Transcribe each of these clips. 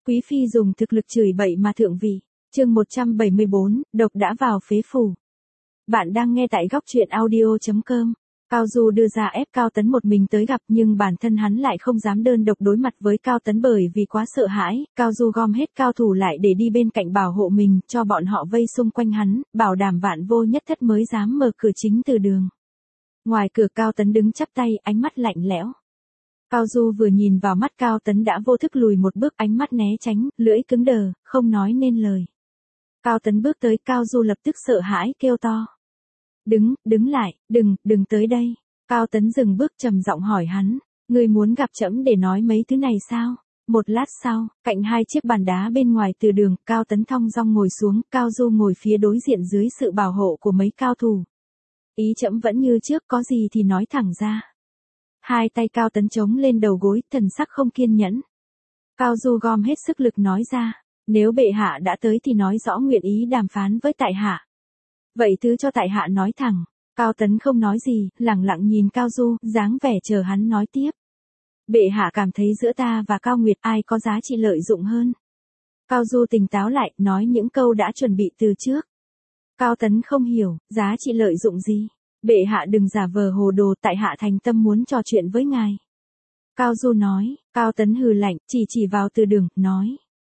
Quý phi dùng thực lực chửi bậy mà thượng vị. Chương 174, độc đã vào phế phủ. Bạn đang nghe tại góc truyện audio.com. Cao Du đưa ra ép Cao Tấn một mình tới gặp, nhưng bản thân hắn lại không dám đơn độc đối mặt với Cao Tấn bởi vì quá sợ hãi. Cao Du gom hết cao thủ lại để đi bên cạnh bảo hộ mình, cho bọn họ vây xung quanh hắn, bảo đảm vạn vô nhất thất mới dám mở cửa chính từ đường. Ngoài cửa Cao Tấn đứng chắp tay, ánh mắt lạnh lẽo. Cao Du vừa nhìn vào mắt Cao Tấn đã vô thức lùi một bước, ánh mắt né tránh, lưỡi cứng đờ, không nói nên lời. Cao Tấn bước tới, Cao Du lập tức sợ hãi kêu to. Đứng lại, đừng tới đây. Cao Tấn dừng bước trầm giọng hỏi hắn, ngươi muốn gặp trẫm để nói mấy thứ này sao? Một lát sau, cạnh hai chiếc bàn đá bên ngoài từ đường, Cao Tấn thong dong ngồi xuống, Cao Du ngồi phía đối diện dưới sự bảo hộ của mấy cao thủ. Ý trẫm vẫn như trước, có gì thì nói thẳng ra. Hai tay Cao Tấn chống lên đầu gối, thần sắc không kiên nhẫn. Cao Du gom hết sức lực nói ra, nếu bệ hạ đã tới thì nói rõ nguyện ý đàm phán với tại hạ. Vậy thứ cho tại hạ nói thẳng. Cao Tấn không nói gì, lẳng lặng nhìn Cao Du, dáng vẻ chờ hắn nói tiếp. Bệ hạ cảm thấy giữa ta và Cao Nguyệt ai có giá trị lợi dụng hơn. Cao Du tỉnh táo lại, nói những câu đã chuẩn bị từ trước. Cao Tấn không hiểu, giá trị lợi dụng gì? Bệ hạ đừng giả vờ hồ đồ, tại hạ thành tâm muốn trò chuyện với ngài. Cao Du nói. Cao Tấn hừ lạnh, chỉ vào từ đường, nói.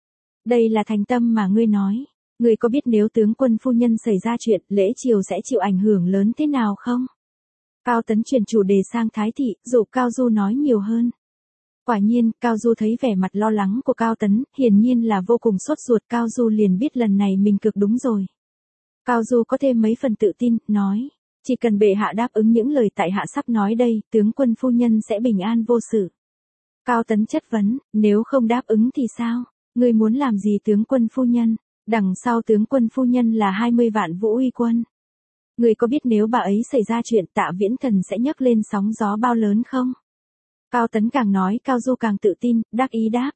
Đây là thành tâm mà ngươi nói. Ngươi có biết nếu tướng quân phu nhân xảy ra chuyện, lễ triều sẽ chịu ảnh hưởng lớn thế nào không? Cao Tấn chuyển chủ đề sang Thái thị, dụ Cao Du nói nhiều hơn. Quả nhiên, Cao Du thấy vẻ mặt lo lắng của Cao Tấn, hiển nhiên là vô cùng sốt ruột. Cao Du liền biết lần này mình cực đúng rồi. Cao Du có thêm mấy phần tự tin, nói. Chỉ cần bệ hạ đáp ứng những lời tại hạ sắp nói đây, tướng quân phu nhân sẽ bình an vô sự. Cao Tấn chất vấn, nếu không đáp ứng thì sao? Ngươi muốn làm gì tướng quân phu nhân? Đằng sau tướng quân phu nhân là 20 vạn vũ uy quân. Ngươi có biết nếu bà ấy xảy ra chuyện Tạ Viễn Thần sẽ nhấc lên sóng gió bao lớn không? Cao Tấn càng nói Cao Du càng tự tin, đắc ý đáp.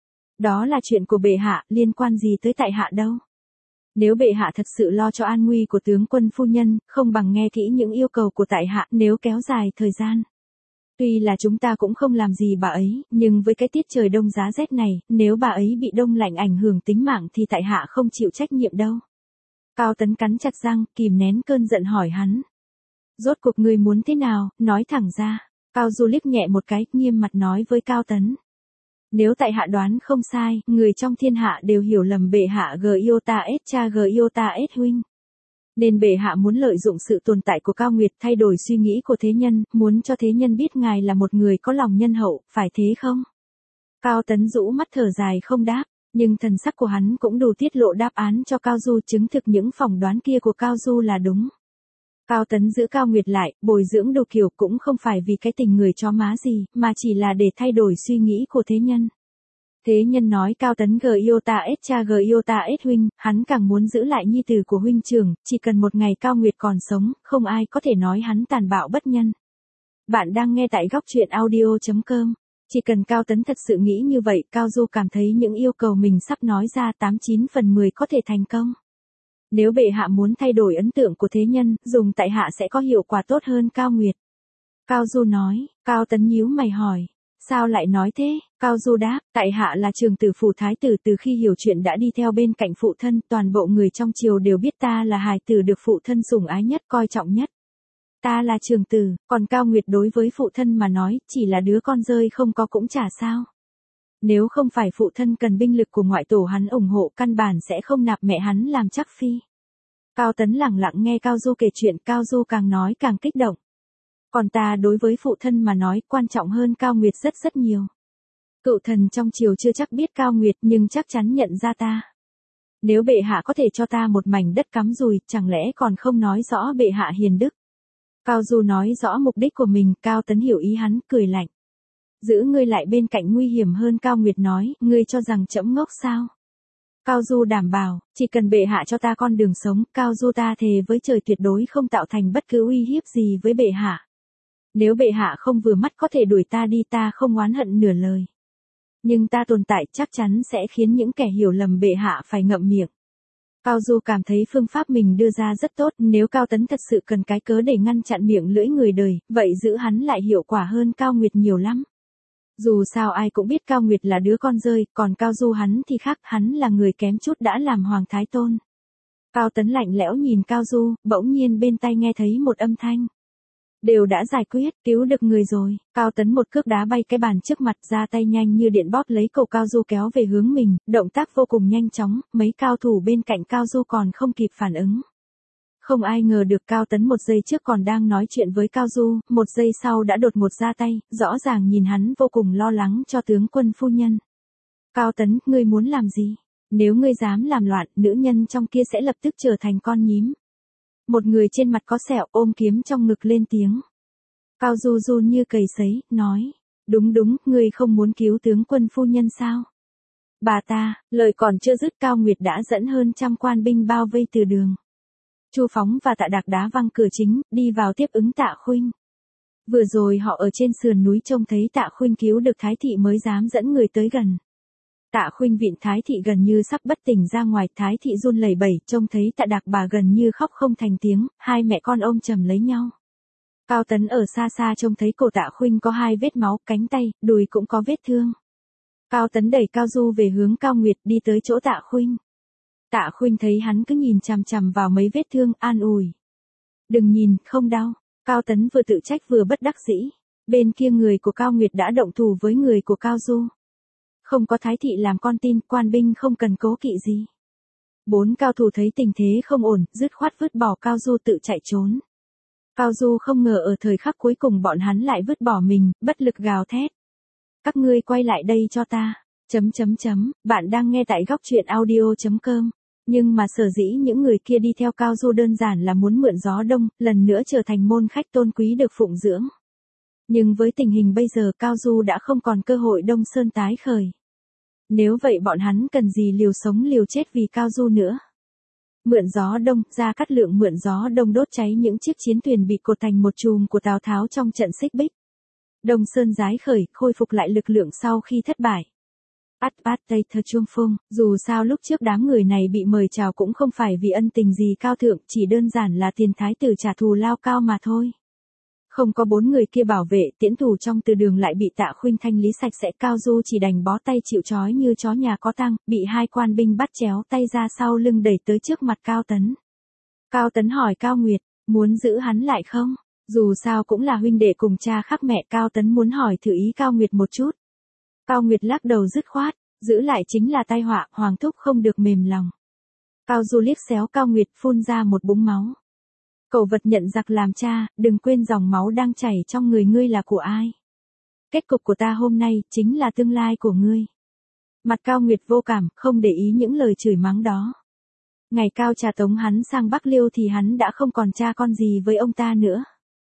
Đó là chuyện của bệ hạ, liên quan gì tới tại hạ đâu. Nếu bệ hạ thật sự lo cho an nguy của tướng quân phu nhân, không bằng nghe kỹ những yêu cầu của tại hạ, nếu kéo dài thời gian. Tuy là chúng ta cũng không làm gì bà ấy, nhưng với cái tiết trời đông giá rét này, nếu bà ấy bị đông lạnh ảnh hưởng tính mạng thì tại hạ không chịu trách nhiệm đâu. Cao Tấn cắn chặt răng, kìm nén cơn giận hỏi hắn. Rốt cuộc ngươi muốn thế nào, nói thẳng ra. Cao Du liếc nhẹ một cái, nghiêm mặt nói với Cao Tấn. Nếu tại hạ đoán không sai, người trong thiên hạ đều hiểu lầm bệ hạ Giota S cha Giota S huynh. Nên bệ hạ muốn lợi dụng sự tồn tại của Cao Nguyệt thay đổi suy nghĩ của thế nhân, muốn cho thế nhân biết ngài là một người có lòng nhân hậu, phải thế không? Cao Tấn rũ mắt thở dài không đáp, nhưng thần sắc của hắn cũng đủ tiết lộ đáp án cho Cao Du, chứng thực những phỏng đoán kia của Cao Du là đúng. Cao Tấn giữ Cao Nguyệt lại, bồi dưỡng đồ kiểu cũng không phải vì cái tình người chó má gì, mà chỉ là để thay đổi suy nghĩ của thế nhân. Thế nhân nói Cao Tấn Giota S cha Giota S huynh, hắn càng muốn giữ lại nhi tử của huynh trưởng, chỉ cần một ngày Cao Nguyệt còn sống, không ai có thể nói hắn tàn bạo bất nhân. Bạn đang nghe tại góc truyện audio.com. Chỉ cần Cao Tấn thật sự nghĩ như vậy, Cao Du cảm thấy những yêu cầu mình sắp nói ra 89 phần 10 có thể thành công. Nếu bệ hạ muốn thay đổi ấn tượng của thế nhân, dùng tại hạ sẽ có hiệu quả tốt hơn Cao Nguyệt. Cao Du nói. Cao Tấn nhíu mày hỏi. Sao lại nói thế? Cao Du đáp, tại hạ là trường tử phủ thái tử, từ khi hiểu chuyện đã đi theo bên cạnh phụ thân, toàn bộ người trong triều đều biết ta là hài tử được phụ thân sủng ái nhất, coi trọng nhất. Ta là trường tử, còn Cao Nguyệt đối với phụ thân mà nói, chỉ là đứa con rơi không có cũng chả sao. Nếu không phải phụ thân cần binh lực của ngoại tổ hắn ủng hộ, căn bản sẽ không nạp mẹ hắn làm chắc phi. Cao Tấn lẳng lặng nghe Cao Du kể chuyện, Cao Du càng nói càng kích động. Còn ta đối với phụ thân mà nói, quan trọng hơn Cao Nguyệt rất nhiều. Cựu thần trong triều chưa chắc biết Cao Nguyệt, nhưng chắc chắn nhận ra ta. Nếu bệ hạ có thể cho ta một mảnh đất cắm dùi, chẳng lẽ còn không nói rõ bệ hạ hiền đức. Cao Du nói rõ mục đích của mình, Cao Tấn hiểu ý hắn, cười lạnh. Giữ ngươi lại bên cạnh nguy hiểm hơn. Cao Nguyệt nói, ngươi cho rằng trẫm ngốc sao? Cao Du đảm bảo, chỉ cần bệ hạ cho ta con đường sống, Cao Du ta thề với trời tuyệt đối không tạo thành bất cứ uy hiếp gì với bệ hạ. Nếu bệ hạ không vừa mắt có thể đuổi ta đi, ta không oán hận nửa lời. Nhưng ta tồn tại chắc chắn sẽ khiến những kẻ hiểu lầm bệ hạ phải ngậm miệng. Cao Du cảm thấy phương pháp mình đưa ra rất tốt, nếu Cao Tấn thật sự cần cái cớ để ngăn chặn miệng lưỡi người đời, vậy giữ hắn lại hiệu quả hơn Cao Nguyệt nhiều lắm. Dù sao ai cũng biết Cao Nguyệt là đứa con rơi, còn Cao Du hắn thì khác, hắn là người kém chút đã làm Hoàng Thái Tôn. Cao Tấn lạnh lẽo nhìn Cao Du, bỗng nhiên bên tai nghe thấy một âm thanh. Đều đã giải quyết, cứu được người rồi. Cao Tấn một cước đá bay cái bàn trước mặt, ra tay nhanh như điện bóp lấy cổ Cao Du kéo về hướng mình, động tác vô cùng nhanh chóng, mấy cao thủ bên cạnh Cao Du còn không kịp phản ứng. Không ai ngờ được Cao Tấn một giây trước còn đang nói chuyện với Cao Du, một giây sau đã đột ngột ra tay, rõ ràng nhìn hắn vô cùng lo lắng cho tướng quân phu nhân. Cao Tấn, ngươi muốn làm gì? Nếu ngươi dám làm loạn, nữ nhân trong kia sẽ lập tức trở thành con nhím. Một người trên mặt có sẹo ôm kiếm trong ngực lên tiếng. Cao Du run như cầy sấy, nói. Đúng đúng, ngươi không muốn cứu tướng quân phu nhân sao? Bà ta, lời còn chưa dứt Cao Nguyệt đã dẫn hơn trăm quan binh bao vây từ đường. Chu Phóng và Tạ Đạc đá văng cửa chính, đi vào tiếp ứng Tạ Khuynh. Vừa rồi họ ở trên sườn núi trông thấy Tạ Khuynh cứu được Thái thị mới dám dẫn người tới gần. Tạ Khuynh vịn Thái thị gần như sắp bất tỉnh ra ngoài, Thái thị run lẩy bẩy, trông thấy Tạ Đạc bà gần như khóc không thành tiếng, hai mẹ con ôm chầm lấy nhau. Cao Tấn ở xa xa trông thấy cổ Tạ Khuynh có hai vết máu, cánh tay, đùi cũng có vết thương. Cao Tấn đẩy Cao Du về hướng Cao Nguyệt đi tới chỗ Tạ Khuynh. Tạ Khuynh thấy hắn cứ nhìn chằm chằm vào mấy vết thương, an ủi. Đừng nhìn, không đau. Cao Tấn vừa tự trách vừa bất đắc dĩ. Bên kia người của Cao Nguyệt đã động thủ với người của Cao Du. Không có Thái thị làm con tin, quan binh không cần cố kỵ gì. Bốn cao thủ thấy tình thế không ổn, dứt khoát vứt bỏ Cao Du tự chạy trốn. Cao Du không ngờ ở thời khắc cuối cùng bọn hắn lại vứt bỏ mình, bất lực gào thét. Các ngươi quay lại đây cho ta. Bạn đang nghe tại góc truyện audio.com. Nhưng mà sở dĩ những người kia đi theo Cao Du đơn giản là muốn mượn gió đông, lần nữa trở thành môn khách tôn quý được phụng dưỡng. Nhưng với tình hình bây giờ Cao Du đã không còn cơ hội Đông Sơn tái khởi. Nếu vậy bọn hắn cần gì liều sống liều chết vì Cao Du nữa. Mượn gió đông, Gia Cát Lượng mượn gió đông đốt cháy những chiếc chiến thuyền bị cột thành một chùm của Tào Tháo trong trận xích bích. Đông Sơn giái khởi, khôi phục lại lực lượng sau khi thất bại. Bát Tây Thơ Chuông Phung, dù sao lúc trước đám người này bị mời chào cũng không phải vì ân tình gì cao thượng, chỉ đơn giản là tiền thái tử trả thù lao cao mà thôi. Không có bốn người kia bảo vệ, tiễn thủ trong từ đường lại bị Tạ Khuynh thanh lý sạch sẽ, Cao Du chỉ đành bó tay chịu trói như chó nhà có tang, bị hai quan binh bắt chéo tay ra sau lưng đẩy tới trước mặt Cao Tấn. Cao Tấn hỏi Cao Nguyệt, muốn giữ hắn lại không? Dù sao cũng là huynh đệ cùng cha khác mẹ, Cao Tấn muốn hỏi thử ý Cao Nguyệt một chút. Cao Nguyệt lắc đầu dứt khoát, giữ lại chính là tai họa, hoàng thúc không được mềm lòng. Cao Du liếc xéo Cao Nguyệt phun ra một búng máu. Cẩu vật nhận giặc làm cha, đừng quên dòng máu đang chảy trong người ngươi là của ai. Kết cục của ta hôm nay chính là tương lai của ngươi. Mặt Cao Nguyệt vô cảm, không để ý những lời chửi mắng đó. Ngày Cao trà tống hắn sang Bắc Liêu thì hắn đã không còn cha con gì với ông ta nữa.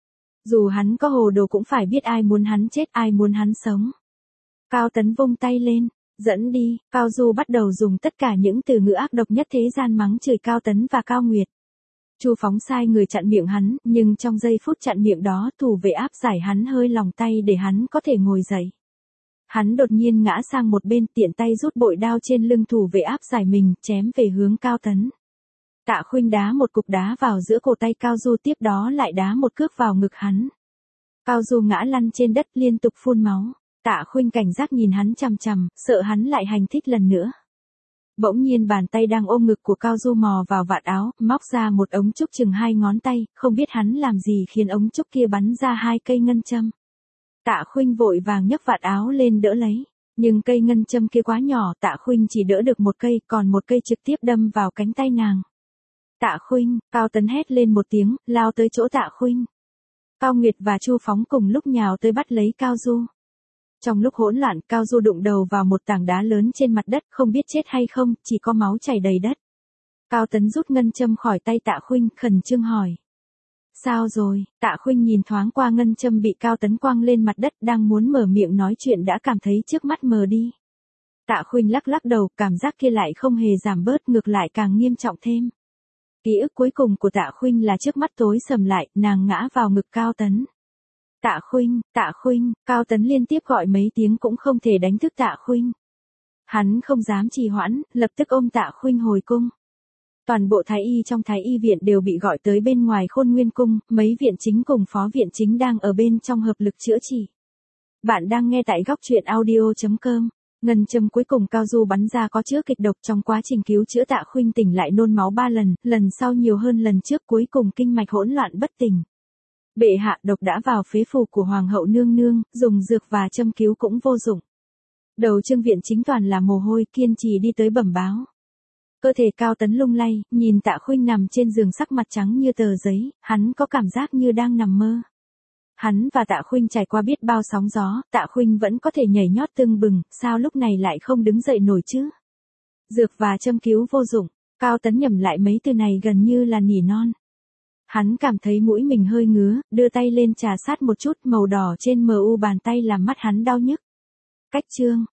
Dù hắn có hồ đồ cũng phải biết ai muốn hắn chết ai muốn hắn sống. Cao Tấn vung tay lên, dẫn đi, Cao Du bắt đầu dùng tất cả những từ ngữ ác độc nhất thế gian mắng chửi Cao Tấn và Cao Nguyệt. Chu Phóng sai người chặn miệng hắn, nhưng trong giây phút chặn miệng đó thủ vệ áp giải hắn hơi lòng tay để hắn có thể ngồi dậy. Hắn đột nhiên ngã sang một bên, tiện tay rút bội đao trên lưng thủ vệ áp giải mình, chém về hướng Cao Tấn. Tạ Khuynh đá một cục đá vào giữa cổ tay Cao Du, tiếp đó lại đá một cước vào ngực hắn. Cao Du ngã lăn trên đất liên tục phun máu. Tạ Khuynh cảnh giác nhìn hắn chằm chằm, sợ hắn lại hành thích lần nữa. Bỗng nhiên bàn tay đang ôm ngực của Cao Du mò vào vạt áo, móc ra một ống trúc chừng 2 ngón tay, không biết hắn làm gì khiến ống trúc kia bắn ra 2 cây ngân châm. Tạ Khuynh vội vàng nhấc vạt áo lên đỡ lấy, nhưng cây ngân châm kia quá nhỏ, Tạ Khuynh chỉ đỡ được một cây, còn một cây trực tiếp đâm vào cánh tay nàng. Tạ Khuynh, Cao Tấn hét lên một tiếng, lao tới chỗ Tạ Khuynh. Cao Nguyệt và Chu Phóng cùng lúc nhào tới bắt lấy Cao Du. Trong lúc hỗn loạn, Cao Du đụng đầu vào một tảng đá lớn trên mặt đất, không biết chết hay không, chỉ có máu chảy đầy đất. Cao Tấn rút ngân châm khỏi tay Tạ Khuynh, khẩn trương hỏi. Sao rồi? Tạ Khuynh nhìn thoáng qua ngân châm bị Cao Tấn quăng lên mặt đất, đang muốn mở miệng nói chuyện đã cảm thấy trước mắt mờ đi. Tạ Khuynh lắc lắc đầu, cảm giác kia lại không hề giảm bớt, ngược lại càng nghiêm trọng thêm. Ký ức cuối cùng của Tạ Khuynh là trước mắt tối sầm lại, nàng ngã vào ngực Cao Tấn. Tạ Khuynh, Cao Tấn liên tiếp gọi mấy tiếng cũng không thể đánh thức Tạ Khuynh. Hắn không dám trì hoãn, lập tức ôm Tạ Khuynh hồi cung. Toàn bộ thái y trong thái y viện đều bị gọi tới bên ngoài Khôn Nguyên cung, mấy viện chính cùng phó viện chính đang ở bên trong hợp lực chữa trị. Bạn đang nghe tại góc truyện audio.com. Ngân châm cuối cùng Cao Du bắn ra có chứa kịch độc, trong quá trình cứu chữa Tạ Khuynh tỉnh lại nôn máu 3 lần, lần sau nhiều hơn lần trước, cuối cùng kinh mạch hỗn loạn bất tỉnh. Bệ hạ, độc đã vào phế phủ của hoàng hậu nương nương, dùng dược và châm cứu cũng vô dụng. Đầu Trương Viện Chính toàn là mồ hôi, kiên trì đi tới bẩm báo. Cơ thể Cao Tấn lung lay, nhìn Tạ Khuynh nằm trên giường sắc mặt trắng như tờ giấy, hắn có cảm giác như đang nằm mơ. Hắn và Tạ Khuynh trải qua biết bao sóng gió, Tạ Khuynh vẫn có thể nhảy nhót tưng bừng, sao lúc này lại không đứng dậy nổi chứ? Dược và châm cứu vô dụng, Cao Tấn nhẩm lại mấy từ này gần như là nỉ non. Hắn cảm thấy mũi mình hơi ngứa, đưa tay lên trà sát một chút, màu đỏ trên mờ u bàn tay làm mắt hắn đau nhức. Cách chương